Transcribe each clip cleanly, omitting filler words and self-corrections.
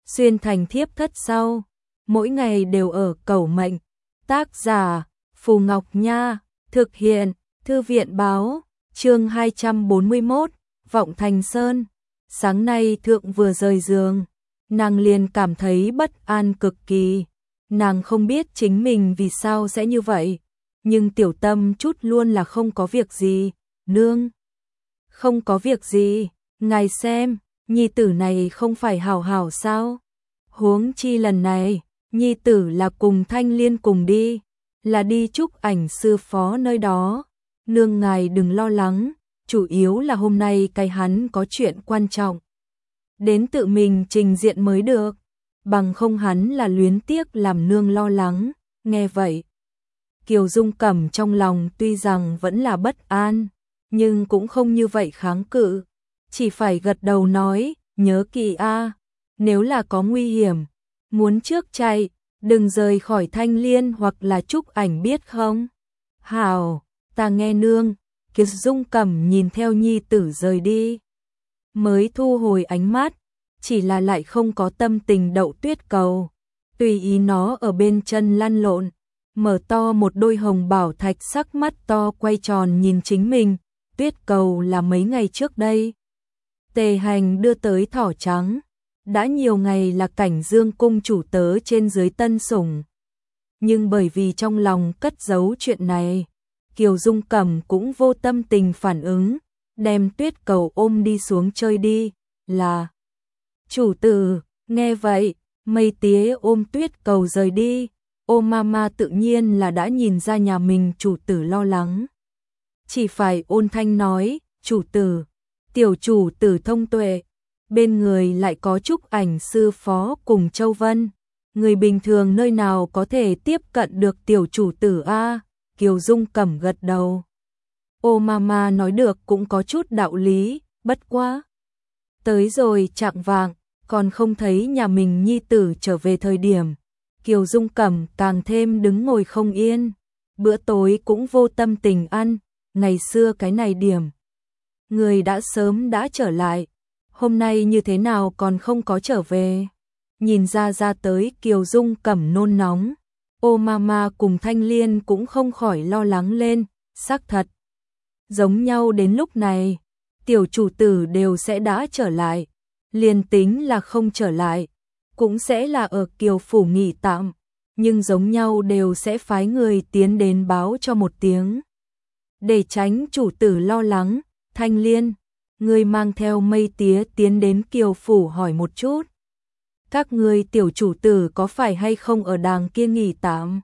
xuyên thành thiếp thất sau, mỗi ngày đều ở cầu mệnh. Tác giả Phù Ngọc Nha, thực hiện Thư viện báo, chương 241, Vọng Thành Sơn. Sáng nay thượng vừa rời giường, nàng liền cảm thấy bất an cực kỳ. Nàng không biết chính mình vì sao sẽ như vậy, nhưng tiểu tâm chút luôn là không có việc gì. Nương, không có việc gì, ngài xem, nhi tử này không phải hảo hảo sao? Huống chi lần này, nhi tử là cùng Thanh Liên cùng đi, là đi chúc ảnh sư phó nơi đó. Nương ngài đừng lo lắng, chủ yếu là hôm nay cái hắn có chuyện quan trọng, đến tự mình trình diện mới được, bằng không hắn là luyến tiếc làm nương lo lắng. Nghe vậy, Kiều Dung Cẩm trong lòng tuy rằng vẫn là bất an, nhưng cũng không như vậy kháng cự, chỉ phải gật đầu nói, nhớ kỹ a, nếu là có nguy hiểm, muốn trước chạy, đừng rời khỏi Thanh Liên hoặc là chúc ảnh biết không? Hảo, ta nghe nương. Kiều Dung Cẩm nhìn theo nhi tử rời đi, mới thu hồi ánh mắt, chỉ là lại không có tâm tình đậu tuyết cầu, tùy ý nó ở bên chân lăn lộn, mở to một đôi hồng bảo thạch sắc mắt to quay tròn nhìn chính mình. Tuyết cầu là mấy ngày trước đây Tề Hành đưa tới thỏ trắng, đã nhiều ngày là Cảnh Dương cung chủ tớ trên dưới tân sủng, nhưng bởi vì trong lòng cất giấu chuyện này, Kiều Dung Cẩm cũng vô tâm tình phản ứng, đem tuyết cầu ôm đi xuống chơi đi. Là chủ tử. Nghe vậy, Mây Tía ôm tuyết cầu rời đi. Ô mama tự nhiên là đã nhìn ra nhà mình chủ tử lo lắng, chỉ phải ôn thanh nói, chủ tử, tiểu chủ tử thông tuệ, bên người lại có chúc ảnh sư phó cùng Châu Vân, người bình thường nơi nào có thể tiếp cận được tiểu chủ tử a? Kiều Dung Cẩm gật đầu. Ô mama nói được cũng có chút đạo lý, bất quá tới rồi chạng vạng, còn không thấy nhà mình nhi tử trở về thời điểm, Kiều Dung Cẩm càng thêm đứng ngồi không yên, bữa tối cũng vô tâm tình ăn. Ngày xưa cái này điểm, người đã sớm đã trở lại, hôm nay như thế nào còn không có trở về? Nhìn ra tới Kiều Dung Cẩm nôn nóng, ô mama cùng Thanh Liên cũng không khỏi lo lắng lên. Xác thật, giống nhau đến lúc này, tiểu chủ tử đều sẽ đã trở lại, liền tính là không trở lại, cũng sẽ là ở Kiều phủ nghỉ tạm, nhưng giống nhau đều sẽ phái người tiến đến báo cho một tiếng. Để tránh chủ tử lo lắng, Thanh Liên, người mang theo Mây Tía tiến đến Kiều phủ hỏi một chút. Các người tiểu chủ tử có phải hay không ở đàng kia nghỉ tạm?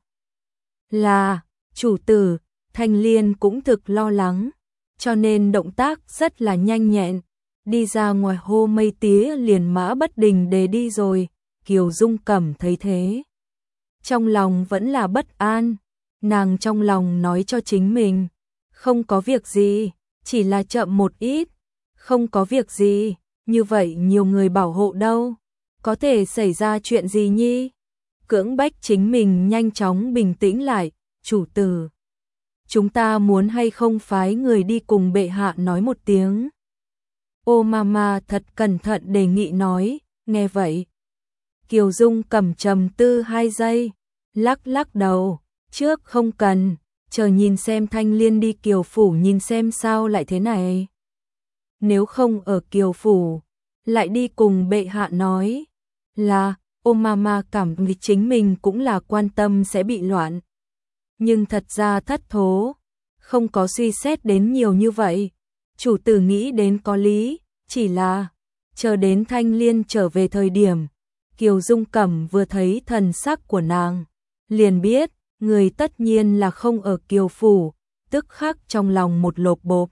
Là, chủ tử. Thanh Liên cũng thực lo lắng, cho nên động tác rất là nhanh nhẹn, đi ra ngoài hô Mây Tía liền mã bất đình để đi rồi. Kiều Dung Cẩm thấy thế, trong lòng vẫn là bất an, nàng trong lòng nói cho chính mình, không có việc gì, chỉ là chậm một ít, không có việc gì, như vậy nhiều người bảo hộ đâu, có thể xảy ra chuyện gì nhi? Cưỡng bách chính mình nhanh chóng bình tĩnh lại, chủ tử, chúng ta muốn hay không phái người đi cùng bệ hạ nói một tiếng? Ô mama thật cẩn thận đề nghị nói. Nghe vậy, Kiều Dung Cẩm trầm tư 2 giây, lắc đầu, trước không cần, chờ nhìn xem Thanh Liên đi Kiều phủ nhìn xem sao lại thế này. Nếu không ở Kiều phủ, lại đi cùng bệ hạ nói. Là, ô mama cảm nghĩ chính mình cũng là quan tâm sẽ bị loạn, nhưng thật ra thất thố, không có suy xét đến nhiều như vậy. Chủ tử nghĩ đến có lý, chỉ là chờ đến Thanh Liên trở về thời điểm, Kiều Dung Cẩm vừa thấy thần sắc của nàng, liền biết người tất nhiên là không ở Kiều phủ, tức khắc trong lòng một lộp bộp.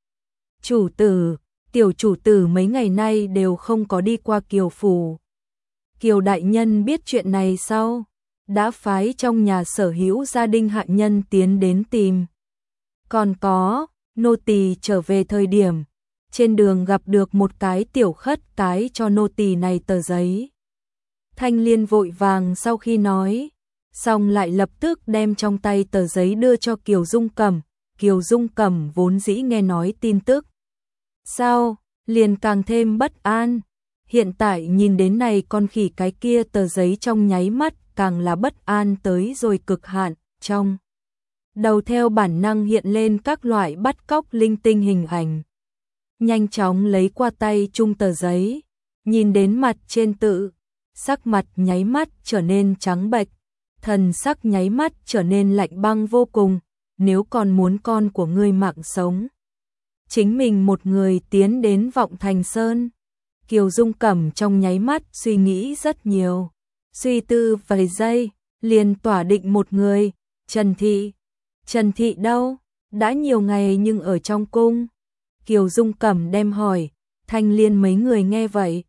Chủ tử, tiểu chủ tử mấy ngày nay đều không có đi qua Kiều phủ. Kiều đại nhân biết chuyện này sau, đã phái trong nhà sở hữu gia đình hạ nhân tiến đến tìm. Còn có, nô tỳ trở về thời điểm, trên đường gặp được một cái tiểu khất cái cho nô tỳ này tờ giấy. Thanh Liên vội vàng sau khi nói, xong lại lập tức đem trong tay tờ giấy đưa cho Kiều Dung Cẩm. Kiều Dung Cẩm vốn dĩ nghe nói tin tức, sao, liền càng thêm bất an. Hiện tại nhìn đến này con khỉ cái kia tờ giấy trong nháy mắt càng là bất an tới rồi cực hạn, trong đầu theo bản năng hiện lên các loại bắt cóc linh tinh hình ảnh. Nhanh chóng lấy qua tay chung tờ giấy, nhìn đến mặt trên tự, sắc mặt nháy mắt trở nên trắng bệch, thần sắc nháy mắt trở nên lạnh băng vô cùng, nếu còn muốn con của ngươi mạng sống. Chính mình một người tiến đến Vọng Thành Sơn. Kiều Dung Cẩm trong nháy mắt suy nghĩ rất nhiều, suy tư vài giây, liền tỏa định một người, Trần Thị. Trần Thị đâu? Đã nhiều ngày nhưng ở trong cung. Kiều Dung Cẩm đem hỏi, Thanh Liên mấy người nghe vậy,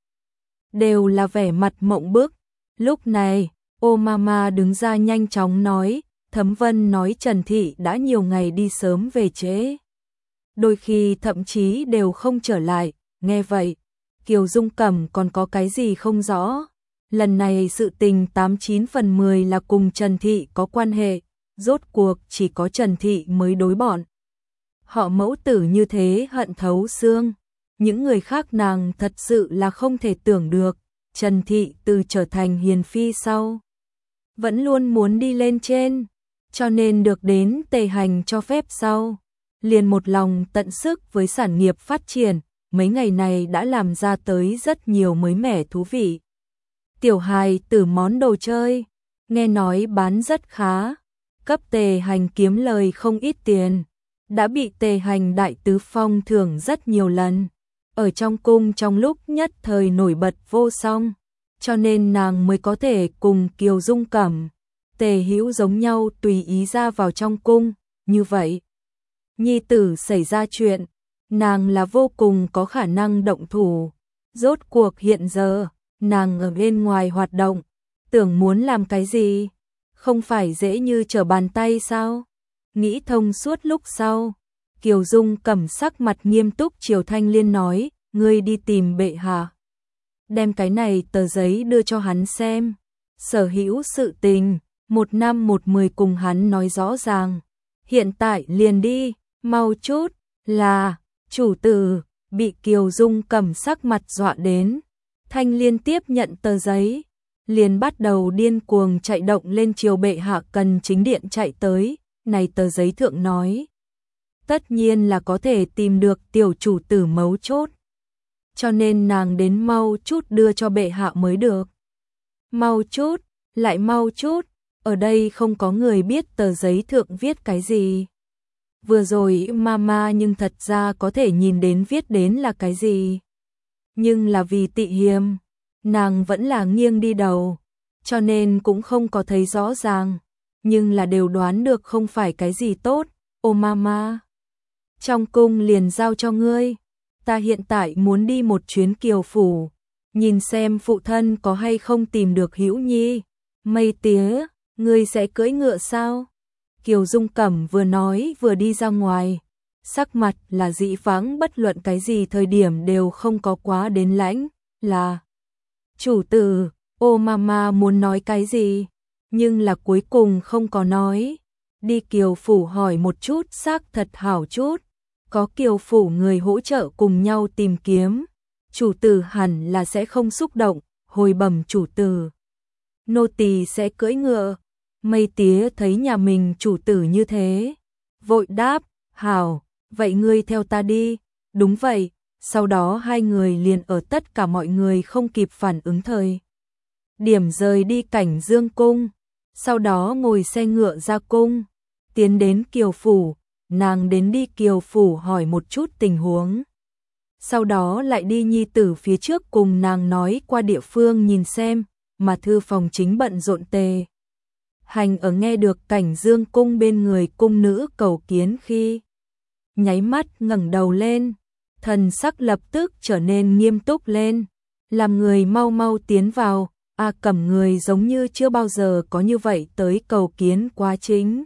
đều là vẻ mặt mộng bức. Lúc này, ô mama đứng ra nhanh chóng nói, Thấm Vân nói Trần Thị đã nhiều ngày đi sớm về trễ. Đôi khi thậm chí đều không trở lại, nghe vậy. Kiều Dung Cẩm còn có cái gì không rõ. Lần này sự tình 89 phần 10 là cùng Trần Thị có quan hệ, rốt cuộc chỉ có Trần Thị mới đối bọn. Họ mẫu tử như thế hận thấu xương. Những người khác nàng thật sự là không thể tưởng được. Trần Thị từ trở thành hiền phi sau, vẫn luôn muốn đi lên trên, cho nên được đến Tề Hành cho phép sau, liền một lòng tận sức với sản nghiệp phát triển. Mấy ngày này đã làm ra tới rất nhiều mới mẻ thú vị. Tiểu hài tử món đồ chơi, nghe nói bán rất khá, cấp Tề Hành kiếm lời không ít tiền, đã bị Tề Hành đại tứ phong thưởng rất nhiều lần, ở trong cung trong lúc nhất thời nổi bật vô song, cho nên nàng mới có thể cùng Kiều Dung Cẩm, Tề Hữu giống nhau tùy ý ra vào trong cung, như vậy. Nhi tử xảy ra chuyện, nàng là vô cùng có khả năng động thủ. Rốt cuộc hiện giờ, nàng ở bên ngoài hoạt động, tưởng muốn làm cái gì, không phải dễ như trở bàn tay sao? Nghĩ thông suốt lúc sau, Kiều Dung Cẩm sắc mặt nghiêm túc chiều Thanh Liên nói, ngươi đi tìm bệ hạ. Đem cái này tờ giấy đưa cho hắn xem. Sở hữu sự tình, 1 năm 1 10 cùng hắn nói rõ ràng. Hiện tại liền đi, mau chút, là... Chủ tử, bị Kiều Dung Cẩm sắc mặt dọa đến. Thanh Liên tiếp nhận tờ giấy, liền bắt đầu điên cuồng chạy động lên chiều bệ hạ cần chính điện chạy tới. Này tờ giấy thượng nói, tất nhiên là có thể tìm được tiểu chủ tử mấu chốt, cho nên nàng đến mau chút đưa cho bệ hạ mới được. Mau chút, lại mau chút, ở đây không có người biết tờ giấy thượng viết cái gì. Vừa rồi mama nhưng thật ra có thể nhìn đến viết đến là cái gì. Nhưng là vì tị hiềm, nàng vẫn là nghiêng đi đầu, cho nên cũng không có thấy rõ ràng, nhưng là đều đoán được không phải cái gì tốt. Ô mama, trong cung liền giao cho ngươi, ta hiện tại muốn đi một chuyến Kiều phủ, nhìn xem phụ thân có hay không tìm được Hữu Nhi. Mây tía, ngươi sẽ cưỡi ngựa sao? Kiều Dung Cẩm vừa nói vừa đi ra ngoài, sắc mặt là dĩ vãng bất luận cái gì thời điểm đều không có quá đến lãnh, là chủ tử. Ô mama muốn nói cái gì, nhưng là cuối cùng không có nói. Đi Kiều phủ hỏi một chút xác thật hảo chút, có Kiều phủ người hỗ trợ cùng nhau tìm kiếm, chủ tử hẳn là sẽ không xúc động, hồi bẩm chủ tử, nô tỳ sẽ cưỡi ngựa. Mây tía thấy nhà mình chủ tử như thế, vội đáp, hảo, vậy ngươi theo ta đi. Đúng vậy, sau đó hai người liền ở tất cả mọi người không kịp phản ứng thời điểm rời đi Cảnh Dương cung, sau đó ngồi xe ngựa ra cung, tiến đến Kiều phủ, nàng đến đi Kiều phủ hỏi một chút tình huống. Sau đó lại đi nhi tử phía trước cùng nàng nói qua địa phương nhìn xem, mà thư phòng chính bận rộn Tề Hành ở nghe được Cảnh Dương cung bên người cung nữ cầu kiến khi nháy mắt ngẩng đầu lên, thần sắc lập tức trở nên nghiêm túc lên, làm người mau mau tiến vào. Cẩm người giống như chưa bao giờ có như vậy tới cầu kiến quá chính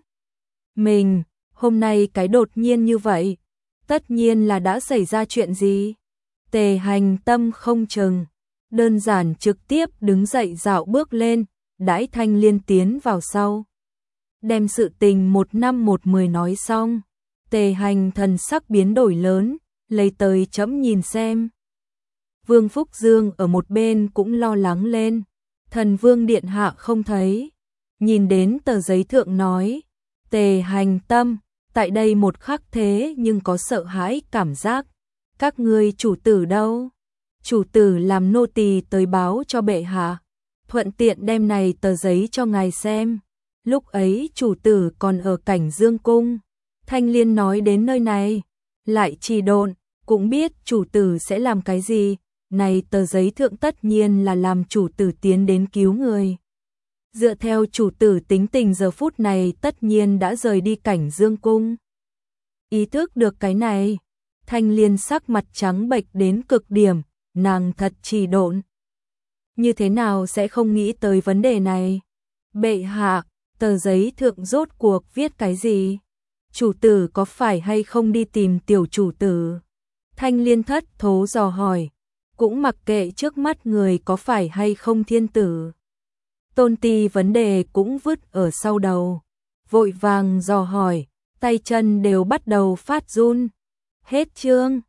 mình, hôm nay cái đột nhiên như vậy, tất nhiên là đã xảy ra chuyện gì. Tề Hành tâm không chừng, đơn giản trực tiếp đứng dậy dạo bước lên, đãi Thanh Liên tiến vào sau, đem sự tình 1 năm 1 10 nói xong. Tề Hành thần sắc biến đổi lớn, lấy tới chấm nhìn xem. Vương Phúc Dương ở một bên cũng lo lắng lên. Thần Vương điện hạ không thấy. Nhìn đến tờ giấy thượng nói, Tề Hành Tâm, tại đây một khắc thế nhưng có sợ hãi cảm giác. Các ngươi chủ tử đâu? Chủ tử làm nô tỳ tới báo cho bệ hạ, thuận tiện đem này tờ giấy cho ngài xem. Lúc ấy chủ tử còn ở Cảnh Dương cung. Thanh Liên nói đến nơi này, lại trì độn, cũng biết chủ tử sẽ làm cái gì. Này tờ giấy thượng tất nhiên là làm chủ tử tiến đến cứu người. Dựa theo chủ tử tính tình giờ phút này tất nhiên đã rời đi Cảnh Dương cung. Ý thức được cái này, Thanh Liên sắc mặt trắng bệch đến cực điểm, nàng thật trì độn. Như thế nào sẽ không nghĩ tới vấn đề này? Bệ hạ, tờ giấy thượng rốt cuộc viết cái gì? Chủ tử có phải hay không đi tìm tiểu chủ tử? Thanh Liên thất thố dò hỏi, cũng mặc kệ trước mắt người có phải hay không thiên tử. Tôn Ti vấn đề cũng vứt ở sau đầu, vội vàng dò hỏi, tay chân đều bắt đầu phát run. Hết chương.